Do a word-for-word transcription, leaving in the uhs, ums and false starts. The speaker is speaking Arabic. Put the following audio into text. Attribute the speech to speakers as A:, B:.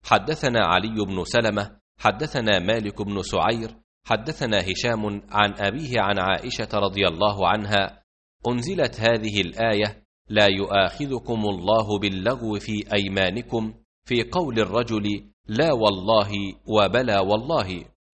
A: حدثنا علي بن سلمة حدثنا مالك بن سعير حدثنا هشام عن أبيه عن عائشة رضي الله عنها: أنزلت هذه الآية: لا يؤاخذكم الله باللغو في أيمانكم، في قول الرجل لا والله وبلا والله.